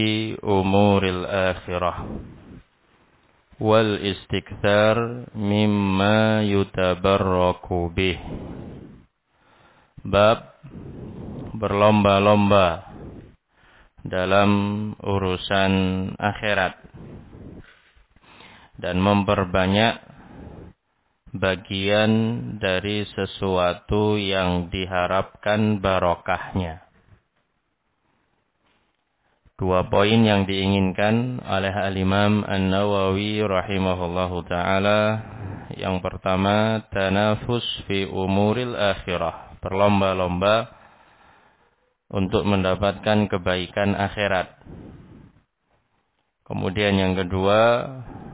umuril akhirah wal istikthar mimma yutabarraku bih. Bab berlomba-lomba dalam urusan akhirat dan memperbanyak bagian dari sesuatu yang diharapkan barokahnya. Dua poin yang diinginkan oleh Al-Imam An-Nawawi rahimahullahu ta'ala. Yang pertama, tanafus fi umuril akhirah, berlomba-lomba untuk mendapatkan kebaikan akhirat. Kemudian yang kedua,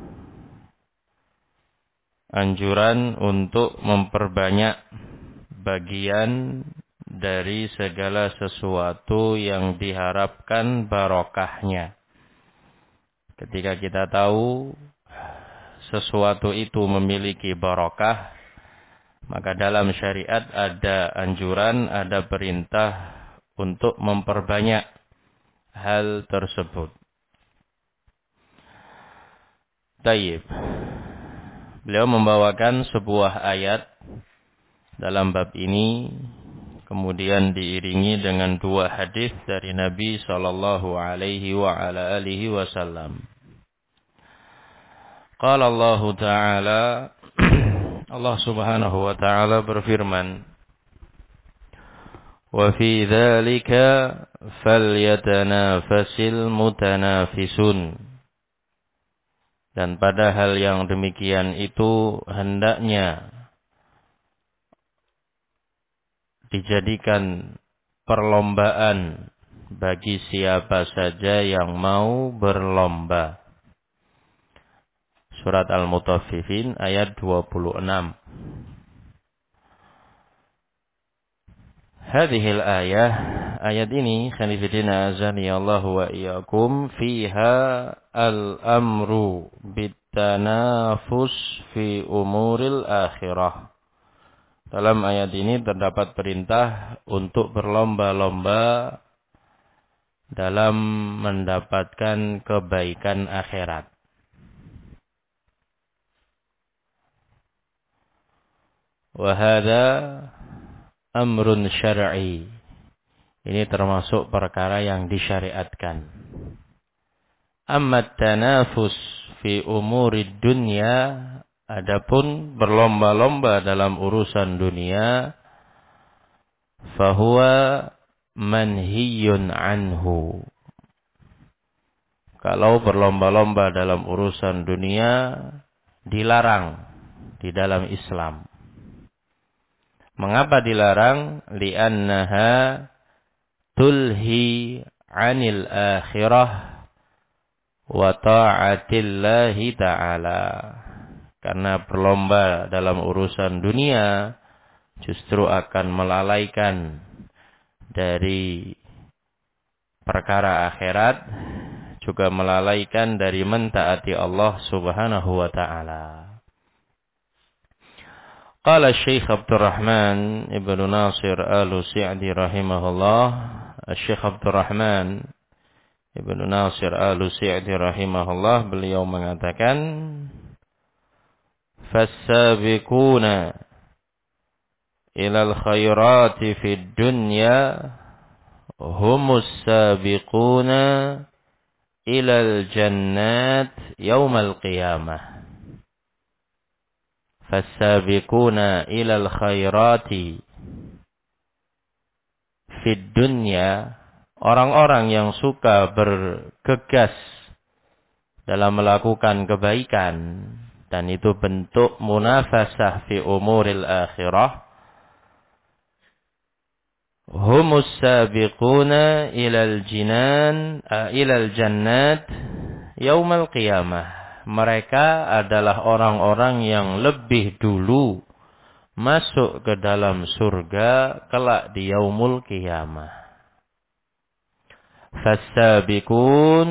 anjuran untuk memperbanyak bagian dari segala sesuatu yang diharapkan barokahnya. Ketika kita tahu sesuatu itu memiliki barokah, maka dalam syariat ada anjuran, ada perintah untuk memperbanyak hal tersebut. Tayyib. Beliau membawakan sebuah ayat dalam bab ini, kemudian diiringi dengan dua hadis dari Nabi sallallahu alaihi wa ala alihi wasallam. Qala Allah Ta'ala, Allah Subhanahu wa Ta'ala berfirman, "Wa fi dzalika falyatanafasil mutanafisun." Dan pada hal yang demikian itu hendaknya dijadikan perlombaan bagi siapa saja yang mau berlomba. Surat Al-Mutaffifin ayat 26. Hadhil ayah, ayat ini khanifidina azaniyallahu wa iyyakum, fiha al-amru bitanafus fi umuril akhirah. Dalam ayat ini terdapat perintah untuk berlomba-lomba dalam mendapatkan kebaikan akhirat. Wa hadza amrun syar'i. Ini termasuk perkara yang disyariatkan. Amma tanafus fi umurid dunya, adapun berlomba-lomba dalam urusan dunia, fahuwa manhiyun anhu. Kalau berlomba-lomba dalam urusan dunia dilarang di dalam Islam. Mengapa dilarang? Li'annaha tulhi 'anil akhirah wa ta'atillahi ta'ala. Karena berlomba dalam urusan dunia justru akan melalaikan dari perkara akhirat, juga melalaikan dari mentaati Allah Subhanahu wa ta'ala. Qala Syekh Abdurrahman Ibnu Nasir Al-Sa'di rahimahullah. Syekh Abdurrahman Ibnu Nasir Al-Sa'di rahimahullah, beliau mengatakan, "Fas-sabiquna ilal khairati fid dunya humus sabiquna ilal jannat yaumal qiyamah." Fas-sabiquna ilal khairati fid dunya, orang-orang yang suka bergegas dalam melakukan kebaikan, dan itu bentuk munafasah fi umuril akhirah. Humus sabiquna ilal jannat yaumal qiyamah. Mereka adalah orang-orang yang lebih dulu masuk ke dalam surga kelak di yaumul qiyamah. Fas-sabiqun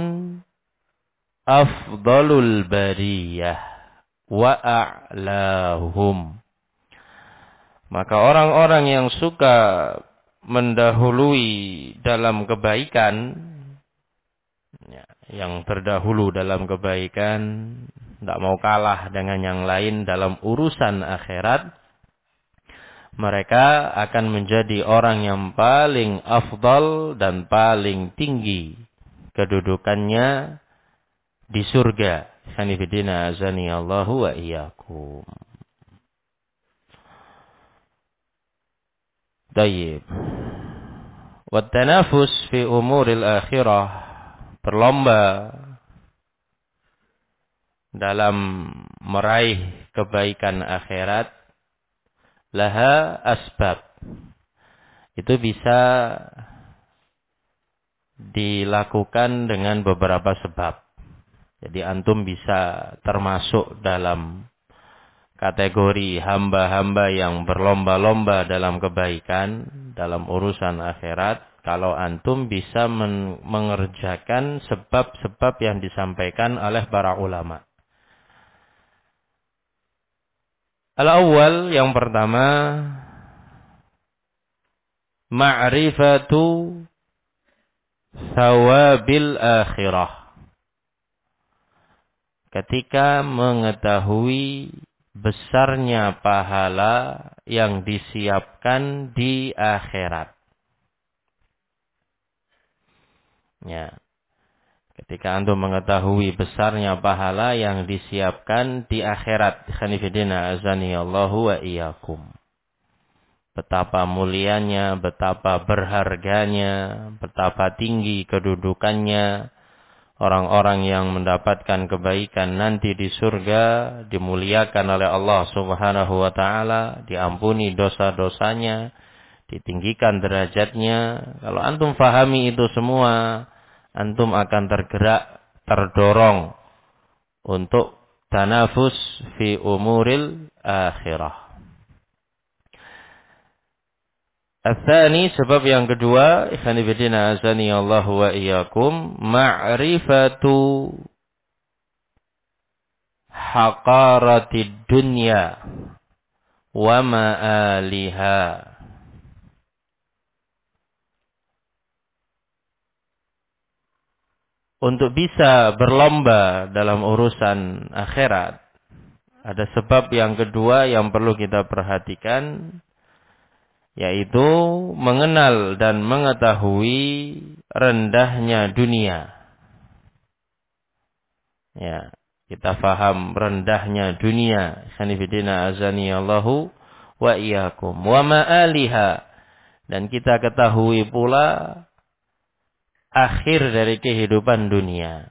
afdalul bariyah wa a'lahum. Maka orang-orang yang suka mendahului dalam kebaikan, yang terdahulu dalam kebaikan, tidak mau kalah dengan yang lain dalam urusan akhirat, mereka akan menjadi orang yang paling afdal dan paling tinggi kedudukannya di surga. Sanifidina azani Allahu wa iyyakum. Tayyib. Wat tanafus fi umuril akhirah, berlomba dalam meraih kebaikan akhirat, laha asbab. Itu bisa dilakukan dengan beberapa sebab. Jadi antum bisa termasuk dalam kategori hamba-hamba yang berlomba-lomba dalam kebaikan, dalam urusan akhirat, kalau antum bisa mengerjakan sebab-sebab yang disampaikan oleh para ulama. Al-awwal, yang pertama, ma'rifatu thawabil akhirah. Ketika mengetahui besarnya pahala yang disiapkan di akhirat. Ya. Ketika antum mengetahui besarnya pahala yang disiapkan di akhirat. Khanifidina azani Allahu wa iyyakum. Betapa mulianya, betapa berharganya, betapa tinggi kedudukannya orang-orang yang mendapatkan kebaikan nanti di surga, dimuliakan oleh Allah Subhanahu wa taala, diampuni dosa-dosanya, ditinggikan derajatnya. Kalau antum fahami itu semua, antum akan tergerak, terdorong untuk tanafus fi umuril akhirah. Al-thani, sebab yang kedua, ikhwan fillah azani Allah wa iyyakum, ma'rifatu haqaratid dunya wa ma'aliha. Untuk bisa berlomba dalam urusan akhirat, ada sebab yang kedua yang perlu kita perhatikan, yaitu mengenal dan mengetahui rendahnya dunia. Ya, kita faham rendahnya dunia. Sanifidina azani Allahu wa iyyakum. Wa ma'aliha. Dan kita ketahui pula akhir dari kehidupan dunia.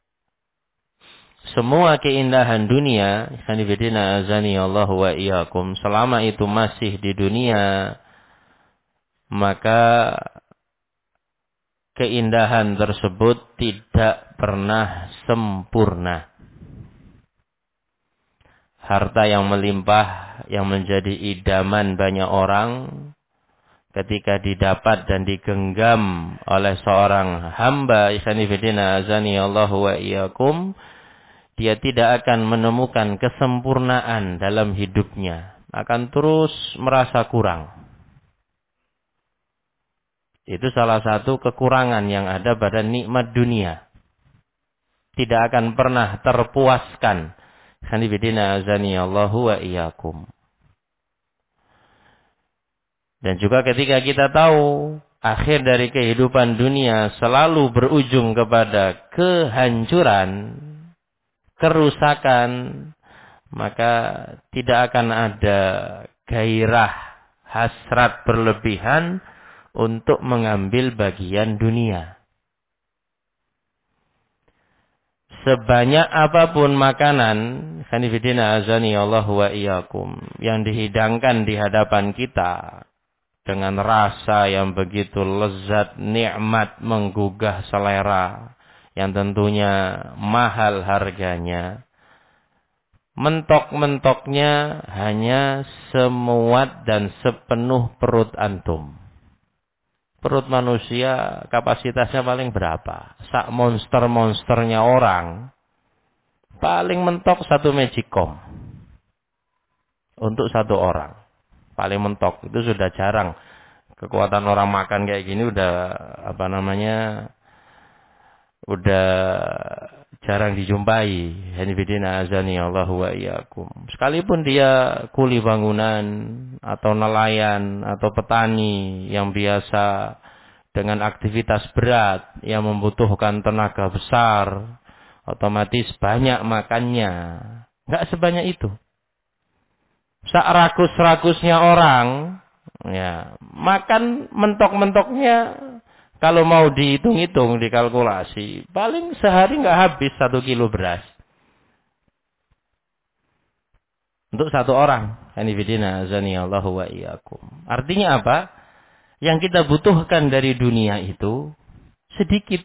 Semua keindahan dunia, sanifidina azani Allahu wa iyyakum, selama itu masih di dunia, maka keindahan tersebut tidak pernah sempurna. Harta yang melimpah, yang menjadi idaman banyak orang, ketika didapat dan digenggam oleh seorang hamba, isanifidina azani Allahu wa iyyakum, dia tidak akan menemukan kesempurnaan dalam hidupnya, akan terus merasa kurang. Itu salah satu kekurangan yang ada pada nikmat dunia. Tidak akan pernah terpuaskan. Khanifidina azani Allahu wa iyyakum. Dan juga ketika kita tahu akhir dari kehidupan dunia selalu berujung kepada kehancuran, kerusakan, maka tidak akan ada gairah, hasrat berlebihan untuk mengambil bagian dunia. Sebanyak apapun makanan, khanifidina azani Allah wa iyyakum, yang dihidangkan di hadapan kita dengan rasa yang begitu lezat, nikmat, menggugah selera, yang tentunya mahal harganya, mentok-mentoknya hanya semuat dan sepenuh perut antum. Perut manusia kapasitasnya paling berapa? Sak monster-monsternya orang, paling mentok 1 magicom untuk 1 orang. Paling mentok, itu sudah jarang. Kekuatan orang makan kayak gini udah udah jarang dijumpai. Hanifidina azani Allah wa iyyakum. Sekalipun dia kuli bangunan atau nelayan atau petani yang biasa dengan aktivitas berat yang membutuhkan tenaga besar, otomatis banyak makannya. Enggak sebanyak itu. Sak rakus-rakusnya orang, ya, makan mentok-mentoknya kalau mau dihitung-hitung, dikalkulasi, paling sehari nggak habis 1 kilo beras. Untuk satu orang. Hanifidina azani Allahu wa iyyakum. Artinya apa? Yang kita butuhkan dari dunia itu sedikit.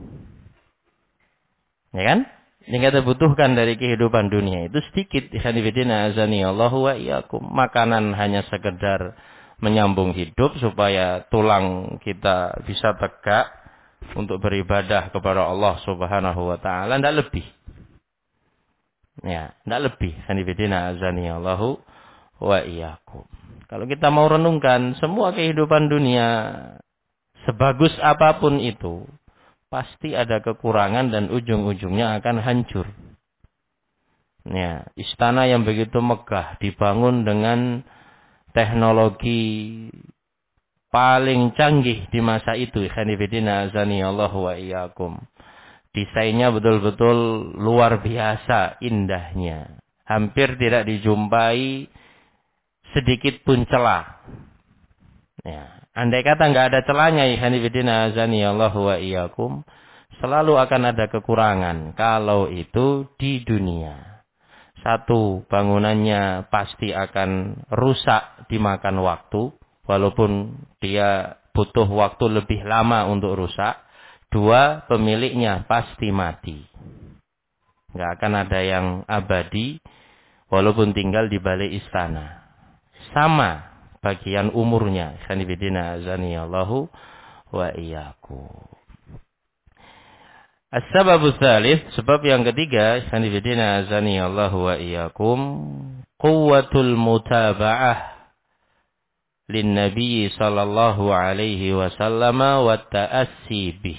Ya kan? Yang kita butuhkan dari kehidupan dunia itu sedikit. Hanifidina azani Allahu wa iyyakum. Makanan hanya sekedar menyambung hidup supaya tulang kita bisa tegak untuk beribadah kepada Allah Subhanahu wa taala, tidak lebih. Ya, tidak lebih. Hanifidina azani Allahu wa iyyakum. Kalau kita mau renungkan semua kehidupan dunia sebagus apapun itu, pasti ada kekurangan dan ujung-ujungnya akan hancur. Ya, istana yang begitu megah dibangun dengan teknologi paling canggih di masa itu. Hanifidina azani Allah wa iyyakum. Desainnya betul-betul luar biasa indahnya. Hampir tidak dijumpai sedikit pun celah. Ya. Andai kata nggak ada celahnya, hanifidina azani Allah wa iyyakum, selalu akan ada kekurangan kalau itu di dunia. Satu, bangunannya pasti akan rusak dimakan waktu, walaupun dia butuh waktu lebih lama untuk rusak. Dua, pemiliknya pasti mati. Nggak akan ada yang abadi, walaupun tinggal di balik istana. Sama bagian umurnya. Hanifidina azani Allahu wa iyyakum. As-sababu tsalits, sebab yang ketiga, hanifidina azani Allah wa iyyakum, quwwatul mutaba'ah lin nabi sallallahu alaihi wasallam wa ta'assi bih.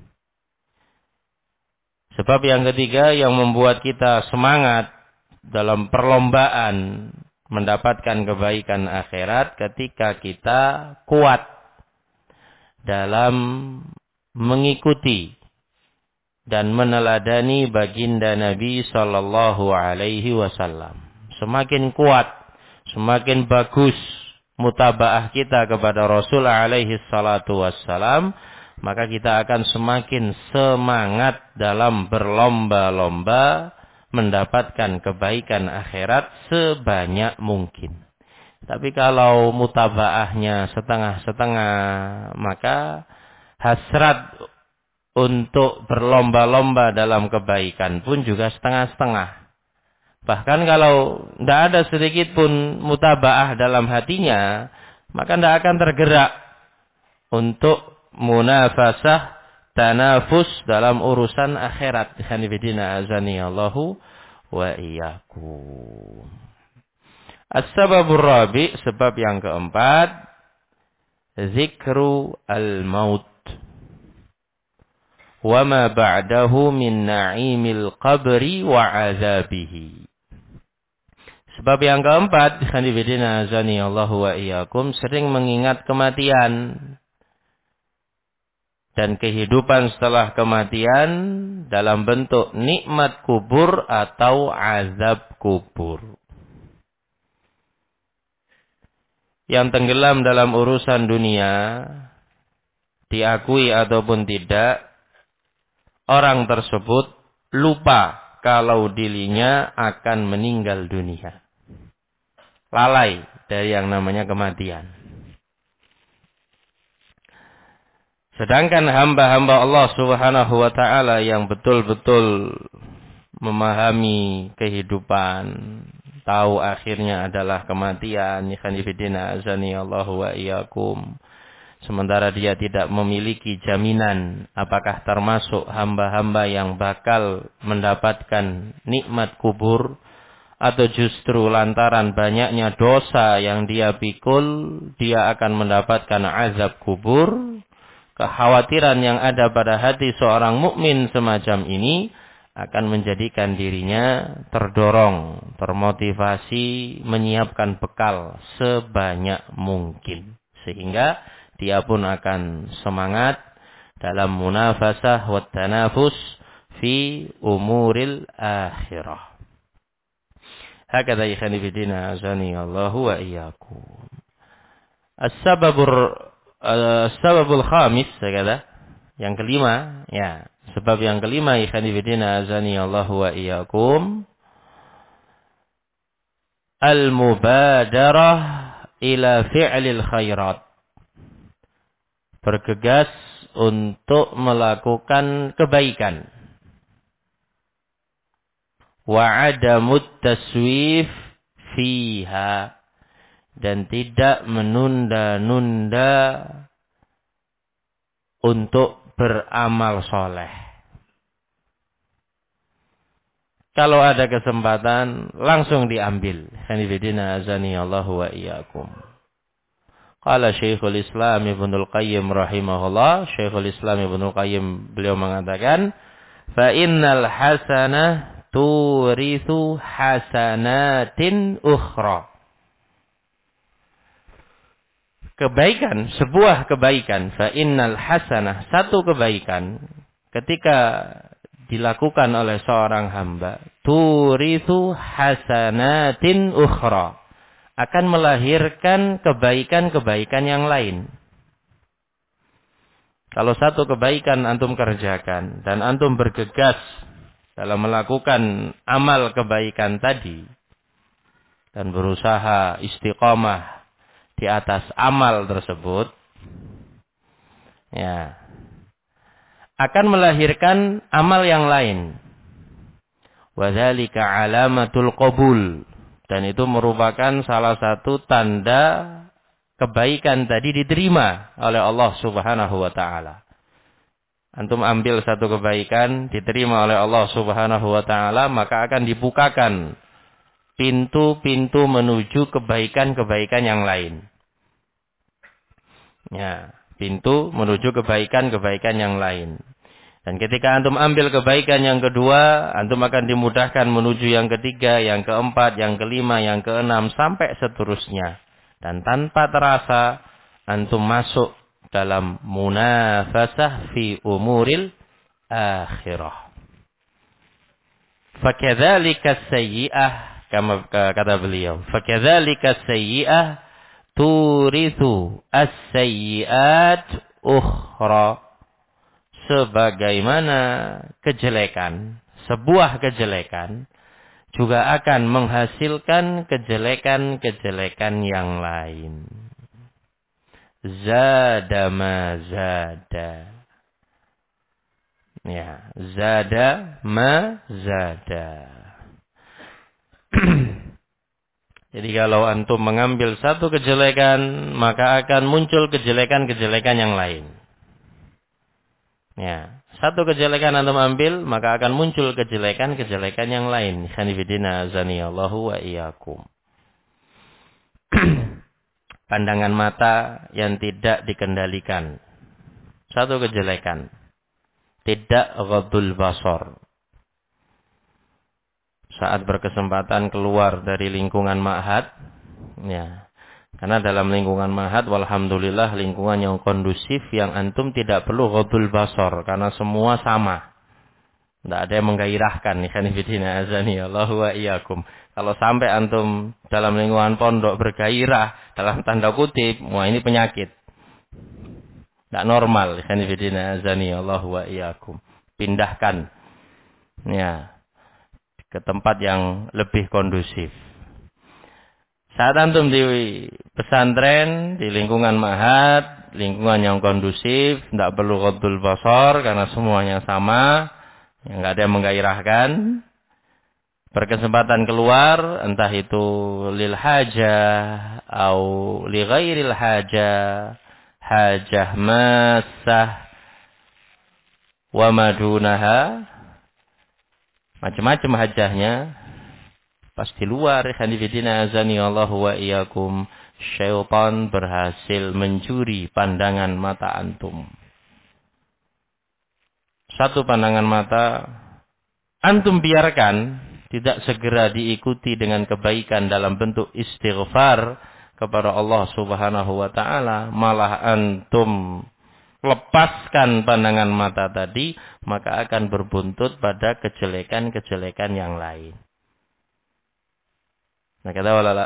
Sebab yang ketiga yang membuat kita semangat dalam perlombaan mendapatkan kebaikan akhirat ketika kita kuat dalam mengikuti dan meneladani baginda Nabi sallallahu alaihi wasallam. Semakin kuat, semakin bagus mutabaah kita kepada Rasul alaihi salatu wassalam, maka kita akan semakin semangat dalam berlomba-lomba mendapatkan kebaikan akhirat sebanyak mungkin. Tapi kalau mutabaahnya setengah-setengah, maka hasrat untuk berlomba-lomba dalam kebaikan pun juga setengah-setengah. Bahkan kalau tidak ada sedikit pun mutabaah dalam hatinya, maka tidak akan tergerak untuk munafasah, tanafus dalam urusan akhirat. Hanifidina azani Allahu wa iyyakum. As-sababur rabi', sebab yang keempat, zikru al-maut wa ma ba'dahu min na'imil qabri wa azabihi. Sebab yang keempat, hanifidina azani Allahu wa iyyakum, sering mengingat kematian dan kehidupan setelah kematian dalam bentuk nikmat kubur atau azab kubur. Yang tenggelam dalam urusan dunia, diakui ataupun tidak, orang tersebut lupa kalau dirinya akan meninggal dunia. Lalai dari yang namanya kematian. Sedangkan hamba-hamba Allah Subhanahu wa taala yang betul-betul memahami kehidupan, tahu akhirnya adalah kematian, hanifidina azani Allahu wa iyyakum. Sementara dia tidak memiliki jaminan apakah termasuk hamba-hamba yang bakal mendapatkan nikmat kubur, atau justru lantaran banyaknya dosa yang dia pikul, dia akan mendapatkan azab kubur. kekhawatiran yang ada pada hati seorang mukmin semacam ini akan menjadikan dirinya terdorong, termotivasi, menyiapkan bekal sebanyak mungkin. Sehingga dia pun akan semangat dalam munafasah wa tanafus fi umuril akhirah. Hakadha ikhwani fi din azani Allah wa iyyakum. As-sababul khamis, hakadha. Yang kelima, ya. Sebab yang kelima, ikhwani fillah azani Allah wa iyyakum, al-mubadarah ila fi'lil khairat. Bergegas untuk melakukan kebaikan. Wa adamut taswif fiha. Dan tidak menunda-nunda untuk beramal soleh. Kalau ada kesempatan, langsung diambil. Hanifidina azani Allahu wa iyyakum. Qala Syekhul Islam Ibnul Qayyim rahimahullah. Syekhul Islam Ibnul Qayyim beliau mengatakan, fa innal hasanah turithu hasanatin ukhra. Kebaikan, sebuah kebaikan, fa innal hasanah, satu kebaikan ketika dilakukan oleh seorang hamba, turithu hasanatin ukhra, akan melahirkan kebaikan-kebaikan yang lain. Kalau satu kebaikan antum kerjakan dan antum bergegas dalam melakukan amal kebaikan tadi dan berusaha istiqamah di atas amal tersebut, ya, akan melahirkan amal yang lain. Wadzalika alamatul qabul, dan itu merupakan salah satu tanda kebaikan tadi diterima oleh Allah Subhanahu wa taala. Antum ambil satu kebaikan diterima oleh Allah Subhanahu wa taala, maka akan dibukakan pintu-pintu menuju kebaikan-kebaikan yang lain. Ya, pintu menuju kebaikan-kebaikan yang lain. Dan ketika antum ambil kebaikan yang kedua, antum akan dimudahkan menuju yang ketiga, yang keempat, yang kelima, yang keenam, sampai seterusnya. Dan tanpa terasa, antum masuk dalam munafasah fi umuril akhirah. Fakadzalika sayyi'ah, kata beliau, fakadzalika sayyi'ah turithu as-sayyi'at ukhra. Sebagaimana kejelekan, sebuah kejelekan juga akan menghasilkan kejelekan-kejelekan yang lain. Zada ma zada. Ya, zada ma zada. Jadi kalau antum mengambil satu kejelekan, maka akan muncul kejelekan-kejelekan yang lain. Ya, satu kejelekan antum ambil, maka akan muncul kejelekan-kejelekan yang lain. Khanifidina azaniyallahu wa iyyakum. Pandangan mata yang tidak dikendalikan. Satu kejelekan. Tidak ghadul basar. Saat berkesempatan keluar dari lingkungan ma'had, ya. Karena dalam lingkungan ma'had, walhamdulillah, lingkungan yang kondusif, yang antum tidak perlu ghadul basar, karena semua sama. Tidak ada yang menggairahkan. Ikhwanifidina azaniyallahu wa iyyakum. Kalau sampai antum dalam lingkungan pondok bergairah, dalam tanda kutip, wah ini penyakit. Tidak normal. Ikhwanifidina azaniyallahu wa iyyakum. Pindahkan, ya, ke tempat yang lebih kondusif. Saat antum di pesantren, di lingkungan ma'had, lingkungan yang kondusif, tidak perlu ghadul basar karena semuanya sama, yang nggak ada yang menggairahkan. Berkesempatan keluar, entah itu lil hajah atau li ghairil hajah, hajah massah wa madunaha, macam-macam hajahnya. Pas di luar, khanifidina azaniyallahu wa iyyakum, syaitan berhasil mencuri pandangan mata antum. satu pandangan mata, antum biarkan, tidak segera diikuti dengan kebaikan dalam bentuk istighfar kepada Allah Subhanahu wa taala, malah antum lepaskan pandangan mata tadi, maka akan berbuntut pada kejelekan-kejelekan yang lain. Nah, kata walala.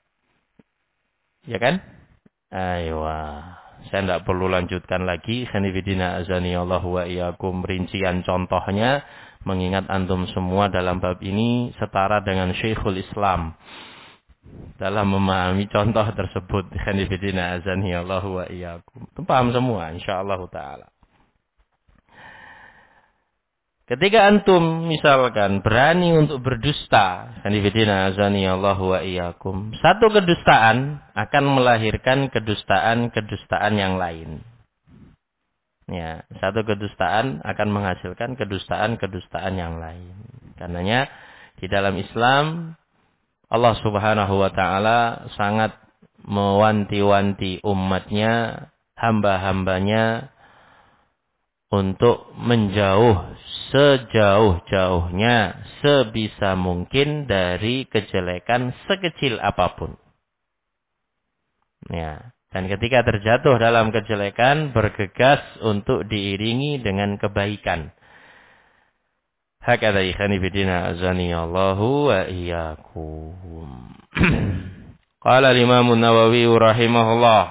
Ya kan? Aywa. Saya tidak perlu lanjutkan lagi. Khanifidina azani Allah wa iyyakum, rincian contohnya. Mengingat antum semua dalam bab ini setara dengan Syekhul Islam dalam memahami contoh tersebut. Khanifidina azani Allah wa iyyakum. Paham semua insyaallah taala. Ketika antum misalkan berani untuk berdusta, khanifidina azani Allah wa iyyakum, satu kedustaan akan melahirkan kedustaan-kedustaan yang lain. Ya, satu kedustaan akan menghasilkan kedustaan-kedustaan yang lain. Karenanya di dalam Islam Allah Subhanahu wa taala sangat mewanti-wanti umatnya, hamba-hambanya untuk menjauh sejauh-jauhnya sebisa mungkin dari kejelekan sekecil apapun. Ya. Dan ketika terjatuh dalam kejelekan, bergegas untuk diiringi dengan kebaikan. Hakadha ikhani bidina azani Allahu wa iyyakum. Qala al-Imam an-Nawawi rahimahullah.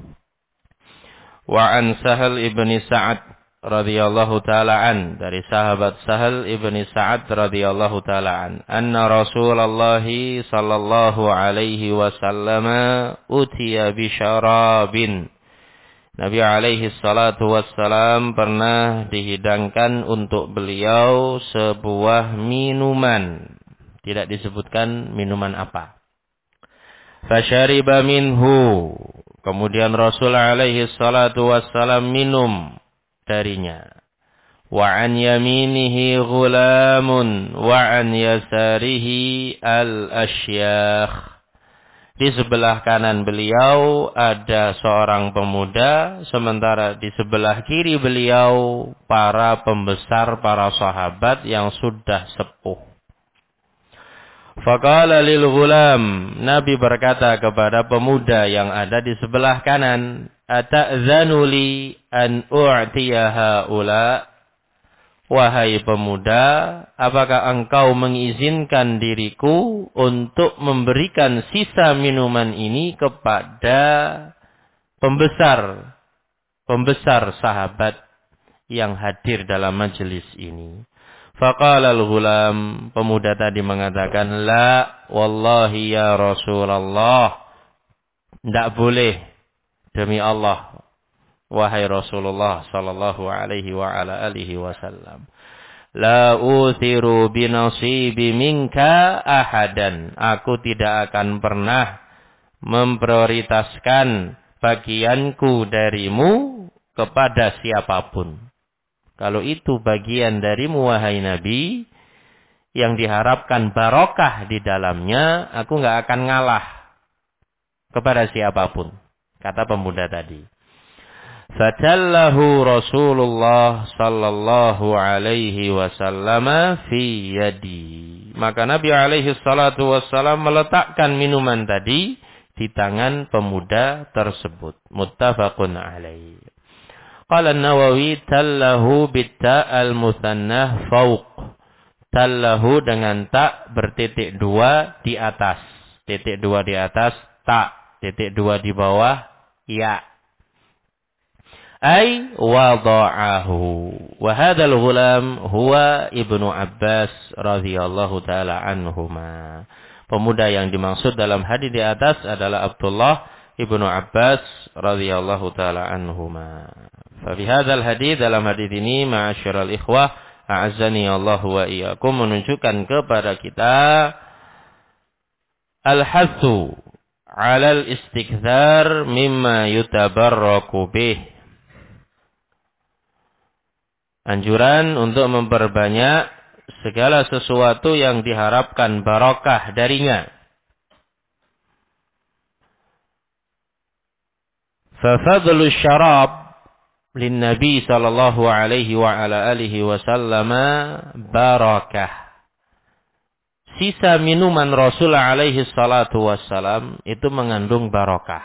Wa an Sahal ibni Sa'ad radhiyallahu ta'ala an, dari sahabat Sahal ibni Sa'ad radhiyallahu ta'ala an, anna Rasulullah sallallahu alaihi wasallam utiya bi syarabin. Nabi alaihi salatu wassalam pernah dihidangkan untuk beliau sebuah minuman. Tidak disebutkan minuman apa. Fasyariba minhu. Kemudian Rasul alaihi salatu wassalam minum darinya. Wa an yaminihi ghulamun wa an yasarihi al-asyakh. Di sebelah kanan beliau ada seorang pemuda, sementara di sebelah kiri beliau para pembesar, para sahabat yang sudah sepuh. Faqala lil ghulam, Nabi berkata kepada pemuda yang ada di sebelah kanan, ata'zanu li an u'tiya haula? Wahai pemuda, apakah engkau mengizinkan diriku untuk memberikan sisa minuman ini kepada pembesar sahabat yang hadir dalam majelis ini? Faqala al-ghulam, pemuda tadi mengatakan, la wallahi ya Rasulullah, tidak boleh demi Allah, wahai Rasulullah sallallahu alaihi wa ala alihi wasallam. La uthiru binasibi minka ahadan. Aku tidak akan pernah memprioritaskan bagianku darimu kepada siapapun. Kalau itu bagian darimu wahai Nabi, yang diharapkan barokah di dalamnya, aku enggak akan ngalah kepada siapapun. Kata pemuda tadi. Fatallahu Rasulullah sallallahu alaihi wasallam fi yadi. Maka Nabi alaihi salatu wassalam meletakkan minuman tadi di tangan pemuda tersebut. Muttafaqun alaihi. Qala an-Nawawi tallahu bitta al-muthannah fauq. Tallahu dengan tak bertitik dua di atas. Titik dua di atas, tak. Titik dua di bawah, ya. Ay wada'ahu. Wa hadzal ghulam huwa Ibnu Abbas radhiyallahu taala anhuma. Pemuda yang dimaksud dalam hadis di atas adalah Abdullah Ibnu Abbas radhiyallahu taala anhuma. Fa fi hadzal hadis, dalam hadis ini ma'asyiral ikhwah a'azzani Allah wa iyyakum, menunjukkan kepada kita al-hathu 'alal istikthar mimma yutabarraku bih. Anjuran untuk memperbanyak segala sesuatu yang diharapkan barokah darinya. Fa fadlu syarab lin Nabi sallallahu alaihi wa ala alihi wasallam barakah. Sisa minuman Rasul alaihi salatu wassalam itu mengandung barakah.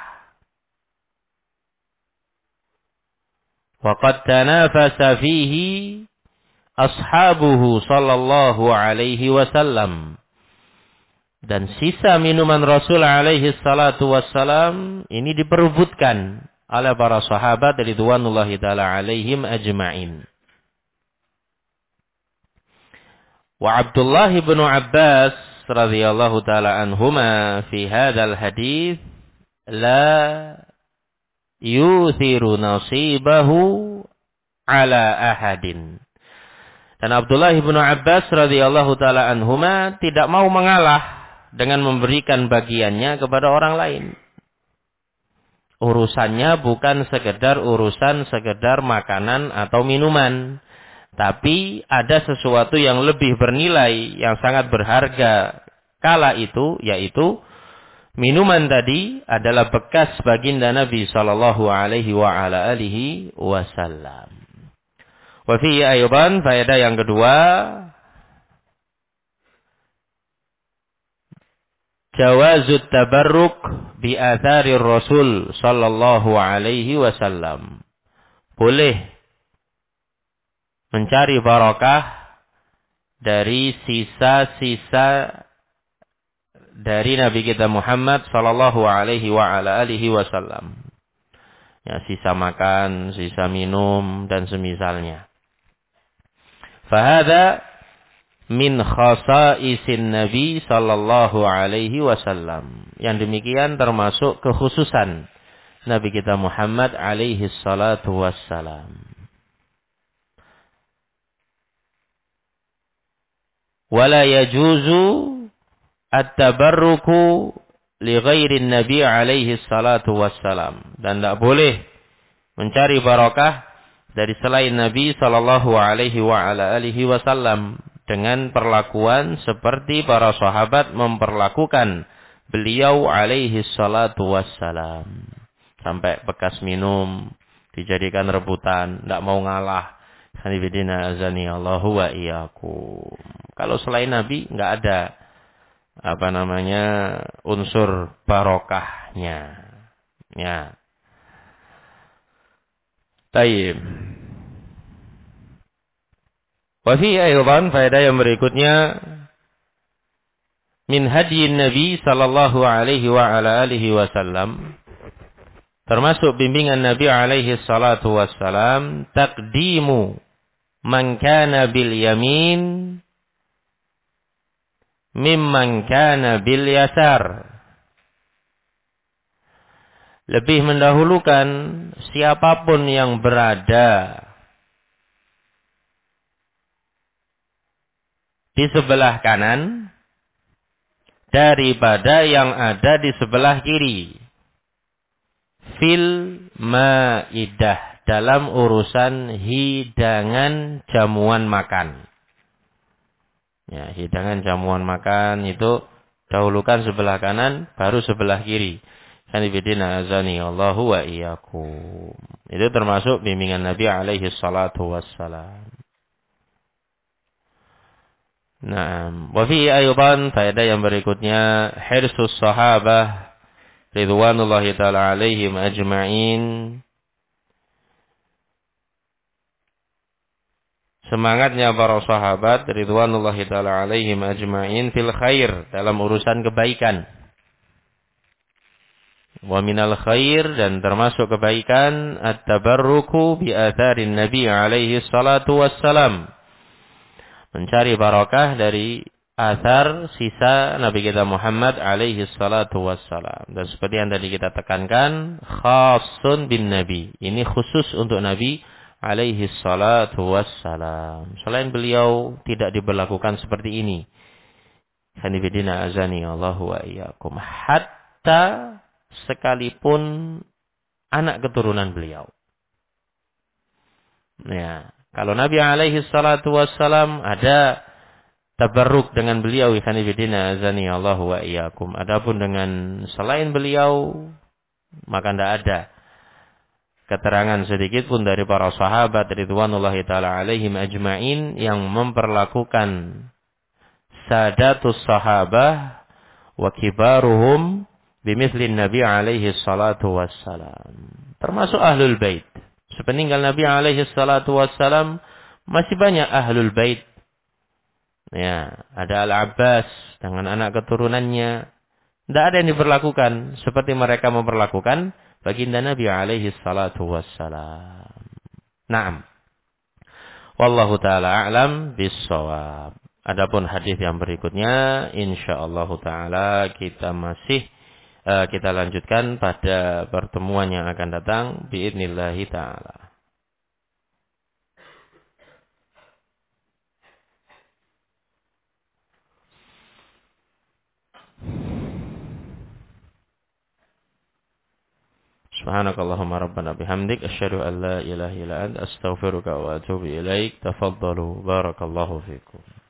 Wa qad tanafasa fihi ashabuhu sallallahu alaihi wasallam. Dan sisa minuman Rasul alaihi salatu wassalam ini diperebutkan oleh para sahabat ridwanullahi taala alaihim ajma'in. Wa Abdullah bin Abbas radhiyallahu taala anhuma fi hadzal hadits la yuthiru nasibahu ala ahadin. Dan Abdullah bin Abbas radhiyallahu taala anhuma tidak mau mengalah dengan memberikan bagiannya kepada orang lain. Urusannya bukan sekedar makanan atau minuman. Tapi ada sesuatu yang lebih bernilai, yang sangat berharga kala itu, yaitu minuman tadi adalah bekas baginda Nabi sallallahu alaihi wa ala alihi wasallam. Wa fi aydan faedah yang kedua, jawazut tabarruk bi atharir Rasul sallallahu alaihi wasallam. Boleh mencari barakah dari sisa-sisa dari Nabi kita Muhammad sallallahu alaihi wa ala alihi wasallam. Ya, sisa makan, sisa minum dan semisalnya. Fahada min khasa'isin Nabi sallallahu alaihi wasallam. Yang demikian termasuk kekhususan Nabi kita Muhammad alaihi salatu wassalam. Wala yajuzu at-tabarruku li ghairi Nabi alaihi salatu wassalam. Dan tidak boleh mencari barakah dari selain Nabi sallallahu alaihi wa ala alihi wasallam dengan perlakuan seperti para sahabat memperlakukan beliau alaihi salatu wassalam. Sampai bekas minum dijadikan rebutan, tidak mau ngalah. Sanibidina azani Allahu wa iyyakum. Kalau selain Nabi enggak ada unsur barokahnya. Ya. Baik. Wa fi aydan faedah yang berikutnya min hadyin Nabi sallallahu alaihi wa ala alihi wasallam, termasuk bimbingan Nabi alaihi salatu wassalam, taqdimu man kana bil yamin mimman kana bil yasar. Lebih mendahulukan siapapun yang berada di sebelah kanan daripada yang ada di sebelah kiri. Fil maidah, dalam urusan hidangan jamuan makan. Ya, hidangan jamuan makan itu dahulukan sebelah kanan, baru sebelah kiri. Sanibidina azani Allahu wa iyyakum. Itu termasuk bimbingan Nabi alaihi salatu wassalam. Naam. Wa fi aydan faedah yang berikutnya, hirsus sahabah ridwanullahi ta'ala alaihim ajma'in, semangatnya para sahabat ridwanullahi ta'ala alaihim ajma'in fil khair, dalam urusan kebaikan. Wa minal khair, dan termasuk kebaikan, at-tabarruku bi atharin Nabi alaihi salatu wassalam, mencari barakah dari athar sisa Nabi kita Muhammad alaihi salatu wassalam. Dan seperti yang tadi kita tekankan, khasun bin Nabi, ini khusus untuk Nabi alaihi salatu wassalam. Selain beliau tidak diberlakukan seperti ini. Hanifidina azani Allahu wa iyyakum. Hatta sekalipun anak keturunan beliau. Ya, kalau Nabi alaihi salatu wassalam ada tabarruk dengan beliau, hanifidina azani Allahu wa iyyakum. Adapun dengan selain beliau maka tidak ada. keterangan sedikit pun dari para sahabat ridwanullahi taala alaihim ajmain yang memperlakukan sadatus sahabah wa kibaruhum bimithli Nabi alaihi salatu wassalam. Termasuk ahlul bait. Sepeninggal Nabi alaihi salatu wassalam masih banyak ahlul bait. Ya, ada Al-Abbas dengan anak keturunannya. Tidak ada yang diperlakukan seperti mereka memperlakukan baginda Nabi alaihi salatu wassalam. Naam. Wallahu ta'ala a'lam bis-shawab. Adapun hadis yang berikutnya insyaallah taala kita lanjutkan pada pertemuan yang akan datang biidznillah taala. Subhanakallahumma rabbana bihamdik asyhadu an la ilaha illa anta astaghfiruka wa atubu ilaik. Tafaddalu barakallahu fikum.